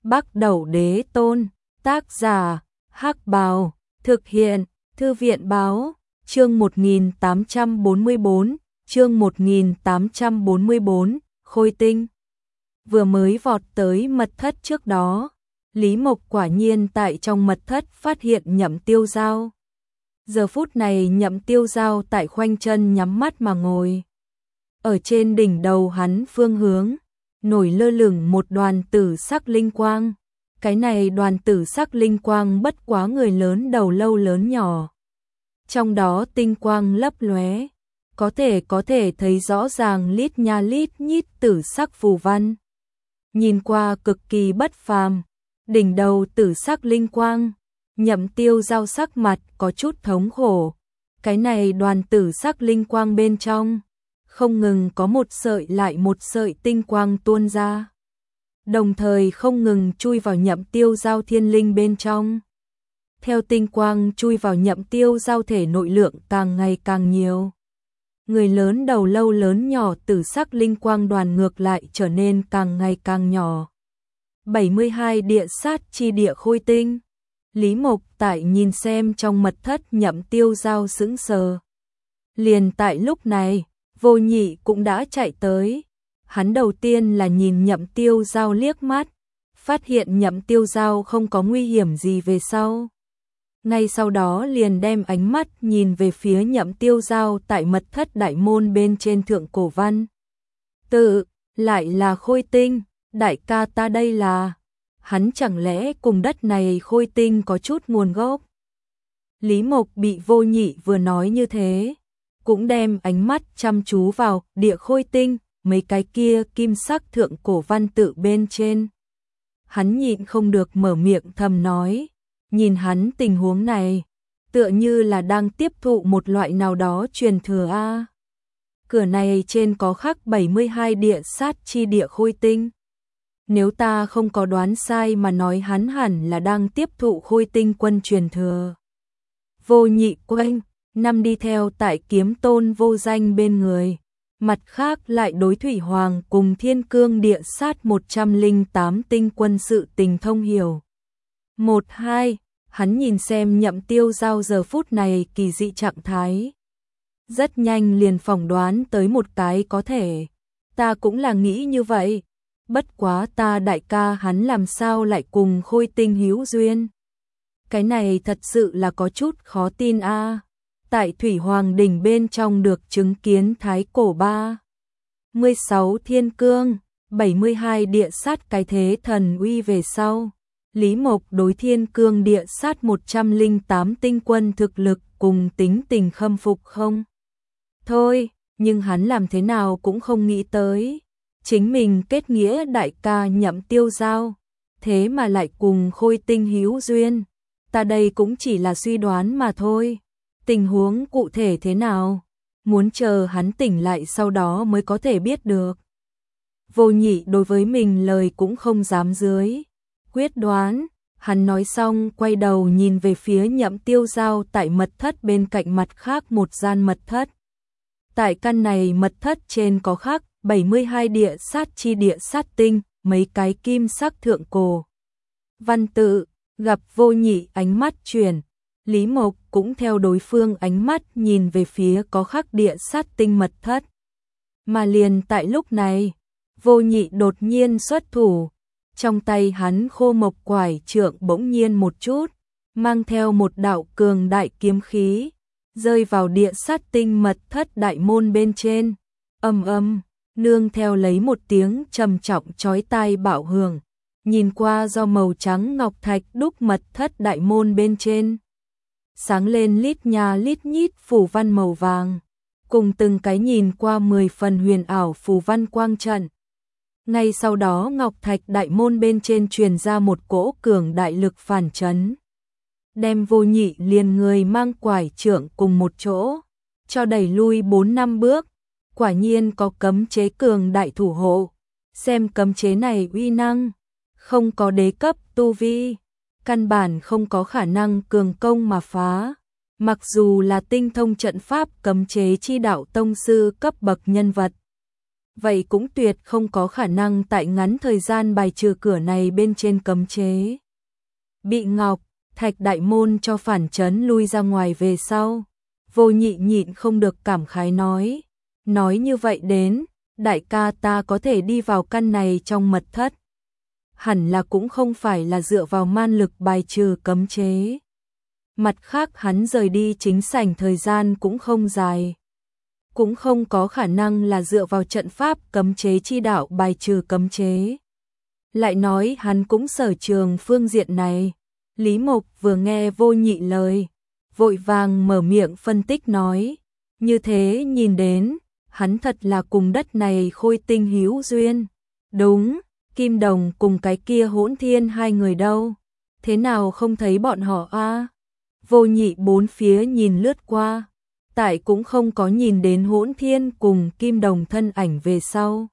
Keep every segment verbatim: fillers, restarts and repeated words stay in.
Bắc Đẩu Đế Tôn, tác giả, Hắc Bào, thực hiện, Thư viện Báo, chương một nghìn tám trăm bốn mươi bốn, chương một nghìn tám trăm bốn mươi bốn, Khôi Tinh. Vừa mới vọt tới mật thất trước đó, Lý Mộc quả nhiên tại trong mật thất phát hiện Nhậm Tiêu Giao. Giờ phút này Nhậm Tiêu Giao tại khoanh chân nhắm mắt mà ngồi. Ở trên đỉnh đầu hắn phương hướng, nổi lơ lửng một đoàn tử sắc linh quang. Cái này đoàn tử sắc linh quang bất quá người lớn đầu lâu lớn nhỏ. Trong đó tinh quang lấp lóe, có thể có thể thấy rõ ràng lít nha lít nhít tử sắc phù văn. Nhìn qua cực kỳ bất phàm, đỉnh đầu tử sắc linh quang, Nhậm Tiêu Giao sắc mặt có chút thống khổ. Cái này đoàn tử sắc linh quang bên trong, không ngừng có một sợi lại một sợi tinh quang tuôn ra, đồng thời không ngừng chui vào Nhậm Tiêu Giao thiên linh bên trong. Theo tinh quang chui vào Nhậm Tiêu Giao thể nội lượng càng ngày càng nhiều. Người lớn đầu lâu lớn nhỏ tử sắc linh quang đoàn ngược lại trở nên càng ngày càng nhỏ. bảy mươi hai địa sát chi địa khôi tinh. Lý Mộc tại nhìn xem trong mật thất Nhậm Tiêu Giao sững sờ. Liền tại lúc này, Vô Nhị cũng đã chạy tới. Hắn đầu tiên là nhìn Nhậm Tiêu Giao liếc mắt, phát hiện Nhậm Tiêu Giao không có nguy hiểm gì về sau. Ngay sau đó liền đem ánh mắt nhìn về phía Nhậm Tiêu Giao tại mật thất đại môn bên trên thượng cổ văn. Tự, lại là khôi tinh, đại ca ta đây là... Hắn chẳng lẽ cùng đất này khôi tinh có chút nguồn gốc? Lý Mộc bị Vô Nhị vừa nói như thế, cũng đem ánh mắt chăm chú vào địa khôi tinh, mấy cái kia kim sắc thượng cổ văn tự bên trên. Hắn nhịn không được mở miệng thầm nói, nhìn hắn tình huống này, tựa như là đang tiếp thụ một loại nào đó truyền thừa a. Cửa này trên có khắc bảy mươi hai địa sát chi địa khôi tinh. Nếu ta không có đoán sai mà nói hắn hẳn là đang tiếp thụ khôi tinh quân truyền thừa. Vô Nhị quanh, năm đi theo tại Kiếm Tôn Vô Danh bên người. Mặt khác lại đối Thủy Hoàng cùng Thiên Cương địa sát một trăm lẻ tám tinh quân sự tình thông hiểu. Một hai, hắn nhìn xem Nhậm Tiêu Giao giờ phút này kỳ dị trạng thái. Rất nhanh liền phỏng đoán tới một cái có thể. Ta cũng là nghĩ như vậy. Bất quá ta đại ca hắn làm sao lại cùng khôi tinh hữu duyên. Cái này thật sự là có chút khó tin a. À. Tại Thủy Hoàng đỉnh bên trong được chứng kiến thái cổ ba mươi sáu thiên cương, bảy mươi hai địa sát cái thế thần uy về sau. Lý Mộc đối Thiên Cương địa sát một trăm lẻ tám tinh quân thực lực cùng tính tình khâm phục không? Thôi, nhưng hắn làm thế nào cũng không nghĩ tới. Chính mình kết nghĩa đại ca Nhậm Tiêu Giao, thế mà lại cùng khôi tinh hữu duyên. Ta đây cũng chỉ là suy đoán mà thôi. Tình huống cụ thể thế nào? Muốn chờ hắn tỉnh lại sau đó mới có thể biết được. Vô Nhị đối với mình lời cũng không dám dưới. Quyết đoán, hắn nói xong quay đầu nhìn về phía Nhậm Tiêu Giao tại mật thất bên cạnh mặt khác một gian mật thất. Tại căn này mật thất trên có khắc bảy mươi hai địa sát chi địa sát tinh, mấy cái kim sắc thượng cổ. Văn tự, gặp Vô Nhị ánh mắt chuyển, Lý Mộc cũng theo đối phương ánh mắt nhìn về phía có khắc địa sát tinh mật thất. Mà liền tại lúc này, Vô Nhị đột nhiên xuất thủ. Trong tay hắn khô mộc quải trượng bỗng nhiên một chút, mang theo một đạo cường đại kiếm khí, rơi vào địa sát tinh mật thất đại môn bên trên. Âm âm, nương theo lấy một tiếng trầm trọng chói tai bạo hưởng, nhìn qua do màu trắng ngọc thạch đúc mật thất đại môn bên trên. Sáng lên lít nha lít nhít phù văn màu vàng, cùng từng cái nhìn qua mười phần huyền ảo phù văn quang trận. Ngay sau đó ngọc thạch đại môn bên trên truyền ra một cỗ cường đại lực phản chấn. Đem Vô Nhị liền người mang quải trượng cùng một chỗ, cho đẩy lui bốn năm bước. Quả nhiên có cấm chế cường đại thủ hộ. Xem cấm chế này uy năng, không có đế cấp tu vi, căn bản không có khả năng cường công mà phá. Mặc dù là tinh thông trận pháp cấm chế chi đạo tông sư cấp bậc nhân vật, vậy cũng tuyệt không có khả năng tại ngắn thời gian bài trừ cửa này bên trên cấm chế. Bị Ngọc Thạch đại môn cho phản chấn lui ra ngoài về sau, Vô Nhị nhịn không được cảm khái nói, nói như vậy đến, đại ca ta có thể đi vào căn này trong mật thất, hẳn là cũng không phải là dựa vào man lực bài trừ cấm chế. Mặt khác hắn rời đi chính sảnh thời gian cũng không dài, cũng không có khả năng là dựa vào trận pháp cấm chế chi đạo bài trừ cấm chế. Lại nói hắn cũng sở trường phương diện này. Lý Mộc vừa nghe Vô Nhị lời, vội vàng mở miệng phân tích nói, như thế nhìn đến, hắn thật là cùng đất này khôi tinh hữu duyên. Đúng, Kim Đồng cùng cái kia Hỗn Thiên hai người đâu, thế nào không thấy bọn họ a? Vô Nhị bốn phía nhìn lướt qua, tại cũng không có nhìn đến Hỗn Thiên cùng Kim Đồng thân ảnh về sau.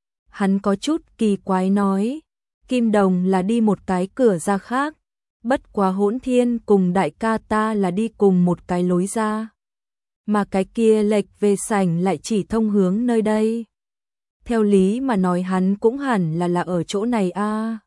Hắn có chút kỳ quái nói, Kim Đồng là đi một cái cửa ra khác, bất quá Hỗn Thiên cùng đại ca ta là đi cùng một cái lối ra, mà cái kia lệch về sảnh lại chỉ thông hướng nơi đây. Theo lý mà nói hắn cũng hẳn là là ở chỗ này a.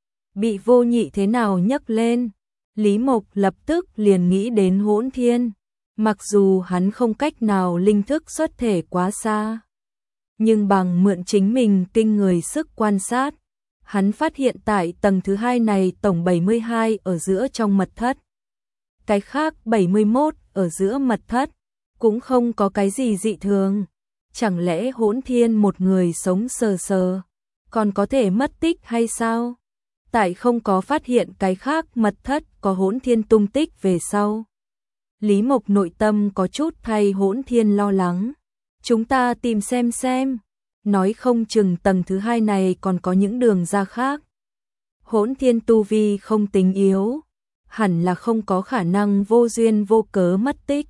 Bị Vô Nhị thế nào nhấc lên, Lý Mộc lập tức liền nghĩ đến Hỗn Thiên, mặc dù hắn không cách nào linh thức xuất thể quá xa, nhưng bằng mượn chính mình kinh người sức quan sát, hắn phát hiện tại tầng thứ hai này tổng bảy mươi hai ở giữa trong mật thất. Cái khác bảy mươi mốt ở giữa mật thất, cũng không có cái gì dị thường. Chẳng lẽ Hỗn Thiên một người sống sờ sờ, còn có thể mất tích hay sao? Tại không có phát hiện cái khác mật thất có Hỗn Thiên tung tích về sau. Lý Mộc nội tâm có chút thay Hỗn Thiên lo lắng. Chúng ta tìm xem xem. Nói không chừng tầng thứ hai này còn có những đường ra khác. Hỗn Thiên tu vi không tính yếu, hẳn là không có khả năng vô duyên vô cớ mất tích.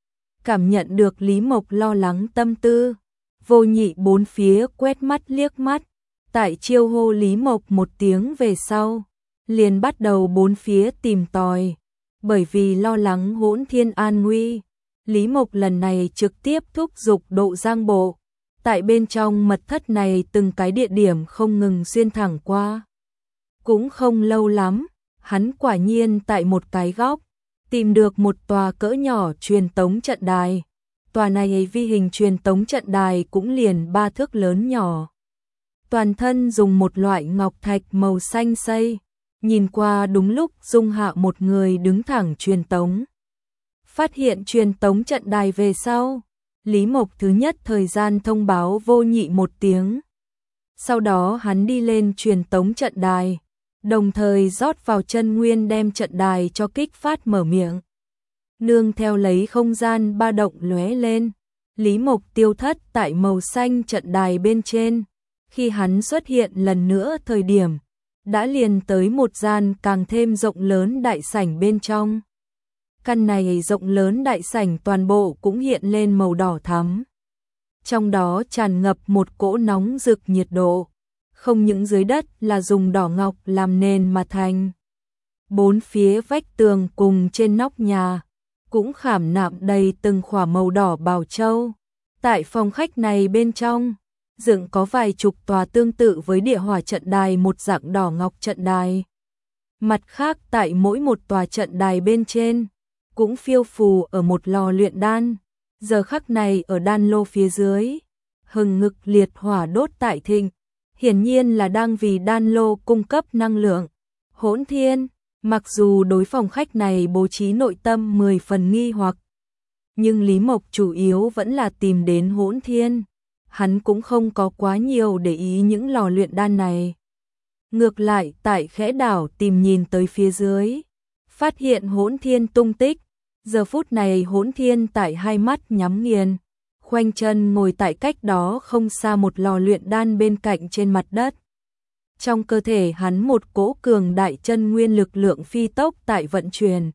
Cảm nhận được Lý Mộc lo lắng tâm tư, Vô Nhị bốn phía quét mắt liếc mắt, tại chiêu hô Lý Mộc một tiếng về sau, liền bắt đầu bốn phía tìm tòi. Bởi vì lo lắng Hỗn Thiên an nguy, Lý Mộc lần này trực tiếp thúc giục độ giang bộ. Tại bên trong mật thất này từng cái địa điểm không ngừng xuyên thẳng qua. Cũng không lâu lắm, hắn quả nhiên tại một cái góc, tìm được một tòa cỡ nhỏ truyền tống trận đài. Tòa này vi hình truyền tống trận đài cũng liền ba thước lớn nhỏ. Toàn thân dùng một loại ngọc thạch màu xanh xây, nhìn qua đúng lúc dung hạ một người đứng thẳng truyền tống. Phát hiện truyền tống trận đài về sau, Lý Mộc thứ nhất thời gian thông báo Vô Nhị một tiếng. Sau đó hắn đi lên truyền tống trận đài, đồng thời rót vào chân nguyên đem trận đài cho kích phát mở miệng. Nương theo lấy không gian ba động lóe lên, Lý Mộc tiêu thất tại màu xanh trận đài bên trên. Khi hắn xuất hiện lần nữa thời điểm, đã liền tới một gian càng thêm rộng lớn đại sảnh bên trong. Căn này rộng lớn đại sảnh toàn bộ cũng hiện lên màu đỏ thắm. Trong đó tràn ngập một cỗ nóng rực nhiệt độ, không những dưới đất là dùng đỏ ngọc làm nền mà thành. Bốn phía vách tường cùng trên nóc nhà, cũng khảm nạm đầy từng khỏa màu đỏ bảo châu. Tại phòng khách này bên trong, dựng có vài chục tòa tương tự với địa hỏa trận đài một dạng đỏ ngọc trận đài. Mặt khác tại mỗi một tòa trận đài bên trên, cũng phiêu phù ở một lò luyện đan. Giờ khắc này ở đan lô phía dưới, hừng ngực liệt hỏa đốt tại thịnh, hiển nhiên là đang vì đan lô cung cấp năng lượng. Hỗn Thiên, mặc dù đối phòng khách này bố trí nội tâm mười phần nghi hoặc, nhưng Lý Mộc chủ yếu vẫn là tìm đến Hỗn Thiên. Hắn cũng không có quá nhiều để ý những lò luyện đan này. Ngược lại tại khẽ đảo tìm nhìn tới phía dưới, phát hiện Hỗn Thiên tung tích. Giờ phút này Hỗn Thiên tại hai mắt nhắm nghiền, khoanh chân ngồi tại cách đó không xa một lò luyện đan bên cạnh trên mặt đất. Trong cơ thể hắn một cỗ cường đại chân nguyên lực lượng phi tốc tại vận chuyển.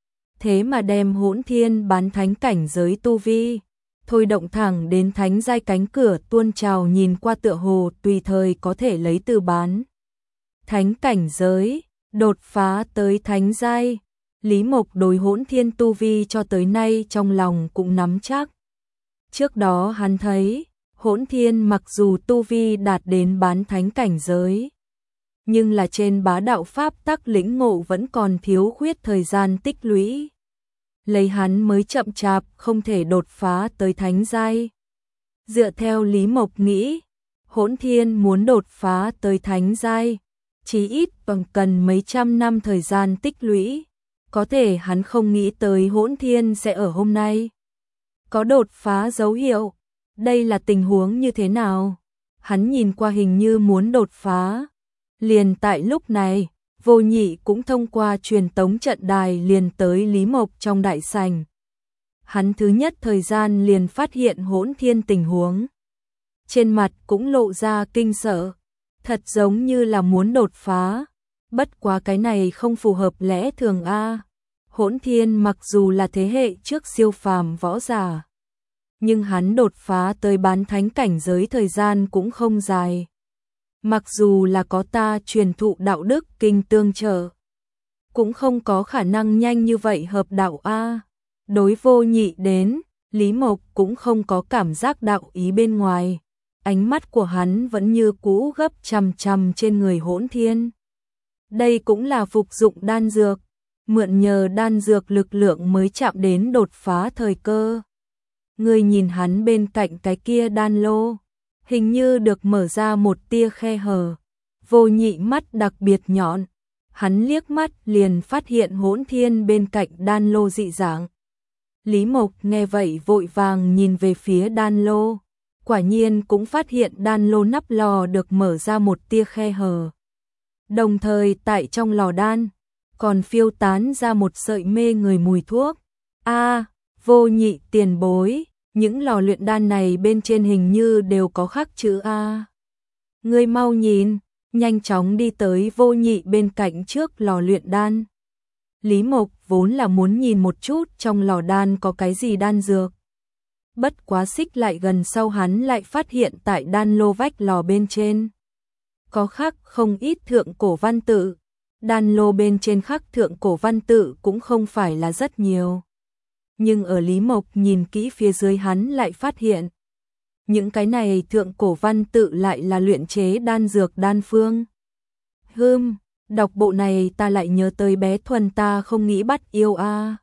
Thế mà đem Hỗn Thiên bán thánh cảnh giới tu vi, thôi động thẳng đến thánh giai cánh cửa tuôn trào, nhìn qua tựa hồ tùy thời có thể lấy từ bán thánh cảnh giới, đột phá tới thánh giai. Lý Mộc đối Hỗn Thiên tu vi cho tới nay trong lòng cũng nắm chắc. Trước đó hắn thấy, Hỗn Thiên mặc dù tu vi đạt đến bán thánh cảnh giới, nhưng là trên bá đạo pháp tắc lĩnh ngộ vẫn còn thiếu khuyết thời gian tích lũy. Lấy hắn mới chậm chạp không thể đột phá tới thánh giai. Dựa theo Lý Mộc nghĩ, Hỗn Thiên muốn đột phá tới thánh giai, chí ít bằng cần mấy trăm năm thời gian tích lũy. Có thể hắn không nghĩ tới Hỗn Thiên sẽ ở hôm nay có đột phá dấu hiệu. Đây là tình huống như thế nào? Hắn nhìn qua hình như muốn đột phá. Liền tại lúc này, Vô Nhị cũng thông qua truyền tống trận đài liền tới Lý Mộc trong đại sảnh. Hắn thứ nhất thời gian liền phát hiện Hỗn Thiên tình huống. Trên mặt cũng lộ ra kinh sợ, thật giống như là muốn đột phá. Bất quá cái này không phù hợp lẽ thường a. Hỗn Thiên mặc dù là thế hệ trước siêu phàm võ giả, nhưng hắn đột phá tới bán thánh cảnh giới thời gian cũng không dài. Mặc dù là có ta truyền thụ đạo đức kinh tương trợ, cũng không có khả năng nhanh như vậy hợp đạo a. Đối Vô Nhị đến, Lý Mộc cũng không có cảm giác đạo ý bên ngoài. Ánh mắt của hắn vẫn như cũ gấp chằm chằm trên người Hỗn Thiên. Đây cũng là phục dụng đan dược, mượn nhờ đan dược lực lượng mới chạm đến đột phá thời cơ. Ngươi nhìn hắn bên cạnh cái kia đan lô, hình như được mở ra một tia khe hở. Vô Nhị mắt đặc biệt nhọn, hắn liếc mắt liền phát hiện Hỗn Thiên bên cạnh đan lô dị dạng. Lý Mộc nghe vậy vội vàng nhìn về phía đan lô, quả nhiên cũng phát hiện đan lô nắp lò được mở ra một tia khe hở. Đồng thời tại trong lò đan còn phiêu tán ra một sợi mê người mùi thuốc. A, Vô Nhị tiền bối, những lò luyện đan này bên trên hình như đều có khắc chữ A. Ngươi mau nhìn, nhanh chóng đi tới Vô Nhị bên cạnh trước lò luyện đan. Lý Mộc vốn là muốn nhìn một chút trong lò đan có cái gì đan dược. Bất quá xích lại gần sau hắn lại phát hiện tại đan lô vách lò bên trên có khắc không ít thượng cổ văn tự. Đan lô bên trên khắc thượng cổ văn tự cũng không phải là rất nhiều. Nhưng ở Lý Mộc nhìn kỹ phía dưới hắn lại phát hiện những cái này thượng cổ văn tự lại là luyện chế đan dược đan phương. Hừm, đọc bộ này ta lại nhớ tới bé Thuần ta không nghĩ bắt yêu a.